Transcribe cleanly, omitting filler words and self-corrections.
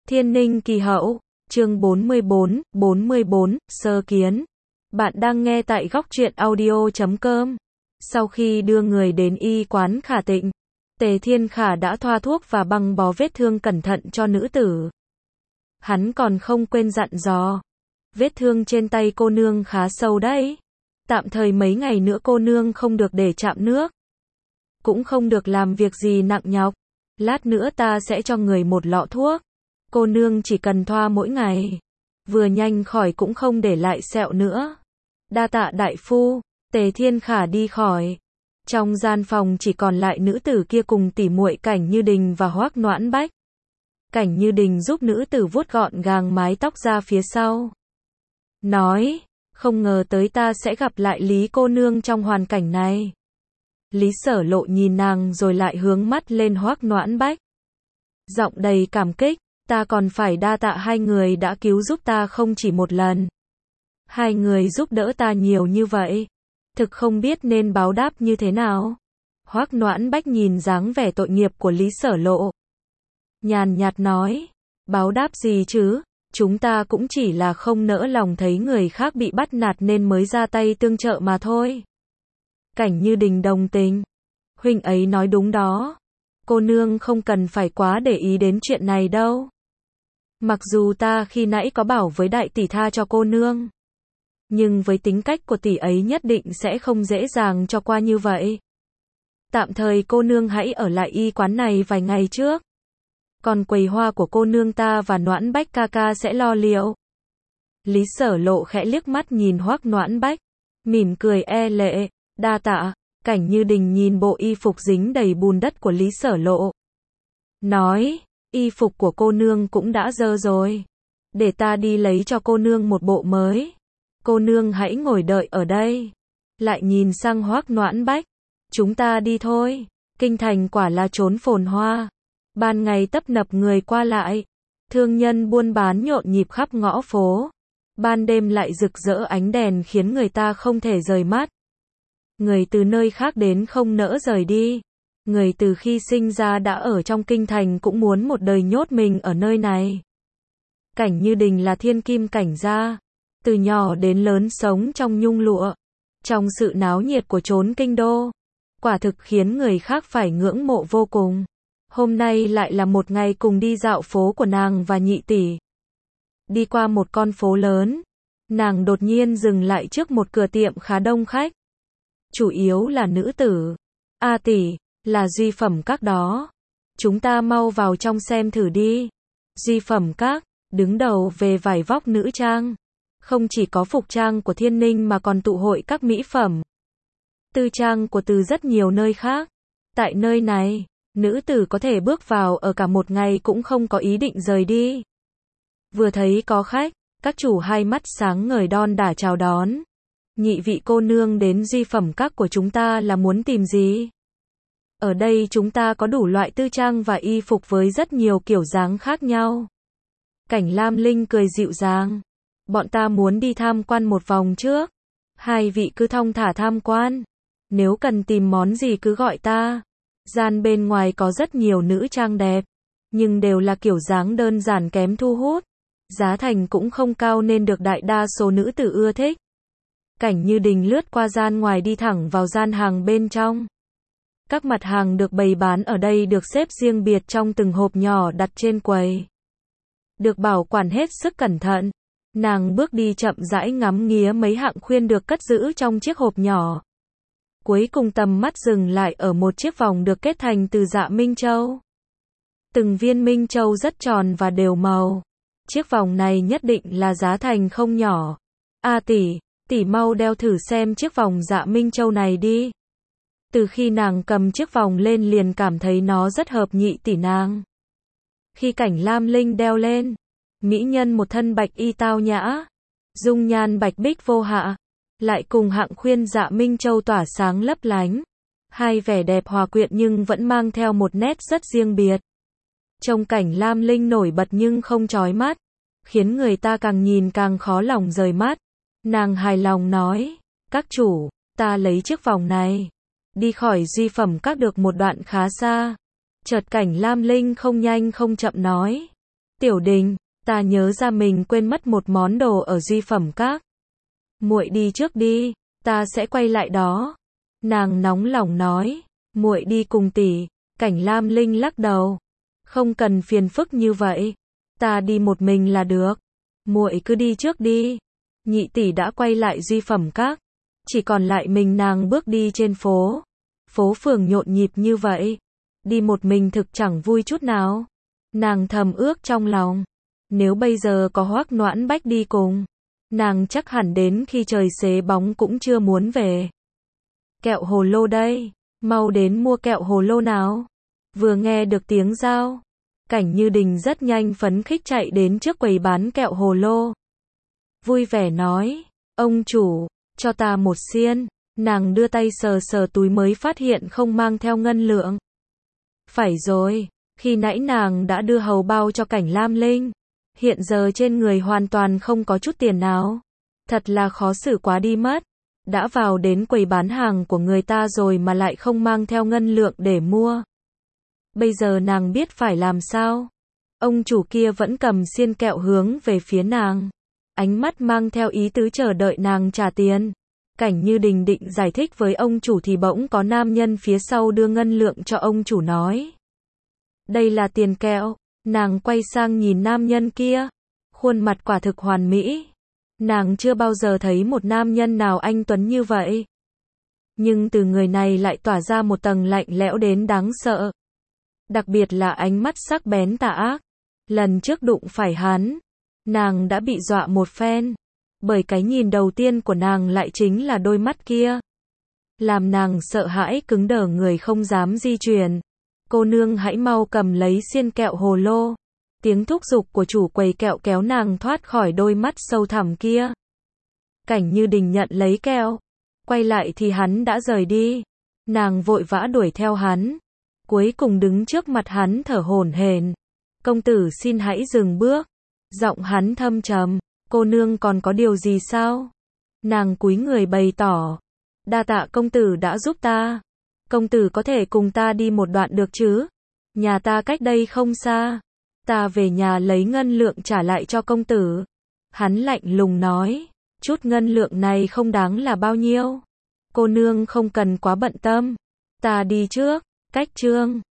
Thiên Ninh Kỳ Hậu, chương 44, sơ kiến. Bạn đang nghe tại góc truyện audio.com. Sau khi đưa người đến y quán Khả Tịnh, Tề Thiên Khả đã thoa thuốc và băng bó vết thương cẩn thận cho nữ tử. Hắn còn không quên dặn dò. Vết thương trên tay cô nương khá sâu đấy. Tạm thời mấy ngày nữa cô nương không được để chạm nước. Cũng không được làm việc gì nặng nhọc. Lát nữa ta sẽ cho người một lọ thuốc. Cô nương chỉ cần thoa mỗi ngày. Vừa nhanh khỏi cũng không để lại sẹo nữa. Đa tạ đại phu. Tề Thiên Khả đi khỏi. Trong gian phòng chỉ còn lại nữ tử kia cùng tỉ muội Cảnh Như Đình và Hoắc Noãn Bách. Cảnh Như Đình giúp nữ tử vuốt gọn gàng mái tóc ra phía sau. Nói, không ngờ tới ta sẽ gặp lại Lý cô nương trong hoàn cảnh này. Lý Sở Lộ nhìn nàng rồi lại hướng mắt lên Hoắc Noãn Bách. Giọng đầy cảm kích, ta còn phải đa tạ hai người đã cứu giúp ta không chỉ một lần. Hai người giúp đỡ ta nhiều như vậy. Thực không biết nên báo đáp như thế nào. Hoắc Noãn Bách nhìn dáng vẻ tội nghiệp của Lý Sở Lộ. Nhàn nhạt nói, báo đáp gì chứ, chúng ta cũng chỉ là không nỡ lòng thấy người khác bị bắt nạt nên mới ra tay tương trợ mà thôi. Cảnh Như Đình đồng tình. Huynh ấy nói đúng đó. Cô nương không cần phải quá để ý đến chuyện này đâu. Mặc dù ta khi nãy có bảo với đại tỷ tha cho cô nương. Nhưng với tính cách của tỷ ấy nhất định sẽ không dễ dàng cho qua như vậy. Tạm thời cô nương hãy ở lại y quán này vài ngày trước. Còn quầy hoa của cô nương ta và Noãn Bách ca ca sẽ lo liệu. Lý Sở Lộ khẽ liếc mắt nhìn Hoắc Noãn Bách. Mỉm cười e lệ, đa tạ. Cảnh Như Đình nhìn bộ y phục dính đầy bùn đất của Lý Sở Lộ. Nói, y phục của cô nương cũng đã dơ rồi. Để ta đi lấy cho cô nương một bộ mới. Cô nương hãy ngồi đợi ở đây. Lại nhìn sang Hoắc Noãn Bách. Chúng ta đi thôi. Kinh thành quả là trốn phồn hoa. Ban ngày tấp nập người qua lại. Thương nhân buôn bán nhộn nhịp khắp ngõ phố. Ban đêm lại rực rỡ ánh đèn khiến người ta không thể rời mắt. Người từ nơi khác đến không nỡ rời đi. Người từ khi sinh ra đã ở trong kinh thành cũng muốn một đời nhốt mình ở nơi này. Cảnh Như Đình là thiên kim cảnh gia. Từ nhỏ đến lớn sống trong nhung lụa. Trong sự náo nhiệt của chốn kinh đô. Quả thực khiến người khác phải ngưỡng mộ vô cùng. Hôm nay lại là một ngày cùng đi dạo phố của nàng và nhị tỷ. Đi qua một con phố lớn. Nàng đột nhiên dừng lại trước một cửa tiệm khá đông khách. Chủ yếu là nữ tử. A tỷ, là Duy Phẩm Các đó. Chúng ta mau vào trong xem thử đi. Duy Phẩm Các, đứng đầu về vải vóc nữ trang. Không chỉ có phục trang của Thiên Ninh mà còn tụ hội các mỹ phẩm. Tư trang của từ rất nhiều nơi khác. Tại nơi này, nữ tử có thể bước vào ở cả một ngày cũng không có ý định rời đi. Vừa thấy có khách, các chủ hai mắt sáng ngời đon đả chào đón. Nhị vị cô nương đến Duy Phẩm Các của chúng ta là muốn tìm gì? Ở đây chúng ta có đủ loại tư trang và y phục với rất nhiều kiểu dáng khác nhau. Cảnh Lam Linh cười dịu dàng. Bọn ta muốn đi tham quan một vòng trước. Hai vị cứ thong thả tham quan. Nếu cần tìm món gì cứ gọi ta. Gian bên ngoài có rất nhiều nữ trang đẹp. Nhưng đều là kiểu dáng đơn giản kém thu hút. Giá thành cũng không cao nên được đại đa số nữ tử ưa thích. Cảnh Như Đình lướt qua gian ngoài đi thẳng vào gian hàng bên trong. Các mặt hàng được bày bán ở đây được xếp riêng biệt trong từng hộp nhỏ đặt trên quầy. Được bảo quản hết sức cẩn thận. Nàng bước đi chậm rãi ngắm nghía mấy hạng khuyên được cất giữ trong chiếc hộp nhỏ. Cuối cùng tầm mắt dừng lại ở một chiếc vòng được kết thành từ dạ minh châu. Từng viên minh châu rất tròn và đều màu. Chiếc vòng này nhất định là giá thành không nhỏ. A tỷ, tỷ mau đeo thử xem chiếc vòng dạ minh châu này đi. Từ khi nàng cầm chiếc vòng lên liền cảm thấy nó rất hợp nhị tỷ nàng. Khi Cảnh Lam Linh đeo lên, mỹ nhân một thân bạch y tao nhã, dung nhan bạch bích vô hạ, lại cùng hạng khuyên dạ minh châu tỏa sáng lấp lánh. Hai vẻ đẹp hòa quyện nhưng vẫn mang theo một nét rất riêng biệt. Trông Cảnh Lam Linh nổi bật nhưng không chói mắt, khiến người ta càng nhìn càng khó lòng rời mắt. Nàng hài lòng nói, các chủ, ta lấy chiếc vòng này. Đi khỏi Duy Phẩm Các được một đoạn khá xa. Chợt Cảnh Lam Linh không nhanh không chậm nói, Tiểu Đình, ta nhớ ra mình quên mất một món đồ ở Duy Phẩm Các. Muội đi trước đi, ta sẽ quay lại đó. Nàng nóng lòng nói, muội đi cùng tỷ. Cảnh Lam Linh lắc đầu, không cần phiền phức như vậy, ta đi một mình là được. Muội cứ đi trước đi. Nhị tỷ đã quay lại Duy Phẩm Các, chỉ còn lại mình nàng bước đi trên phố. Phố phường nhộn nhịp như vậy, đi một mình thực chẳng vui chút nào. Nàng thầm ước trong lòng, nếu bây giờ có Hoắc Noãn Bách đi cùng, nàng chắc hẳn đến khi trời xế bóng cũng chưa muốn về. Kẹo hồ lô đây, mau đến mua kẹo hồ lô nào. Vừa nghe được tiếng giao, Cảnh Như Đình rất nhanh phấn khích chạy đến trước quầy bán kẹo hồ lô. Vui vẻ nói, ông chủ, cho ta một xiên. Nàng đưa tay sờ sờ túi mới phát hiện không mang theo ngân lượng. Phải rồi, khi nãy nàng đã đưa hầu bao cho Cảnh Lam Linh. Hiện giờ trên người hoàn toàn không có chút tiền nào. Thật là khó xử quá đi mất. Đã vào đến quầy bán hàng của người ta rồi mà lại không mang theo ngân lượng để mua. Bây giờ nàng biết phải làm sao. Ông chủ kia vẫn cầm xiên kẹo hướng về phía nàng. Ánh mắt mang theo ý tứ chờ đợi nàng trả tiền. Cảnh Như Đình định giải thích với ông chủ thì bỗng có nam nhân phía sau đưa ngân lượng cho ông chủ nói. Đây là tiền kẹo. Nàng quay sang nhìn nam nhân kia. Khuôn mặt quả thực hoàn mỹ. Nàng chưa bao giờ thấy một nam nhân nào anh tuấn như vậy. Nhưng từ người này lại tỏa ra một tầng lạnh lẽo đến đáng sợ. Đặc biệt là ánh mắt sắc bén tà ác. Lần trước đụng phải hắn, nàng đã bị dọa một phen. Bởi cái nhìn đầu tiên của nàng lại chính là đôi mắt kia. Làm nàng sợ hãi cứng đờ người không dám di chuyển. Cô nương hãy mau cầm lấy xiên kẹo hồ lô. Tiếng thúc giục của chủ quầy kẹo kéo nàng thoát khỏi đôi mắt sâu thẳm kia. Cảnh Như Đình nhận lấy kẹo. Quay lại thì hắn đã rời đi. Nàng vội vã đuổi theo hắn. Cuối cùng đứng trước mặt hắn thở hổn hển. Công tử xin hãy dừng bước. Giọng hắn thâm trầm. Cô nương còn có điều gì sao? Nàng cúi người bày tỏ. Đa tạ công tử đã giúp ta. Công tử có thể cùng ta đi một đoạn được chứ? Nhà ta cách đây không xa. Ta về nhà lấy ngân lượng trả lại cho công tử. Hắn lạnh lùng nói. Chút ngân lượng này không đáng là bao nhiêu. Cô nương không cần quá bận tâm. Ta đi trước. Cách chương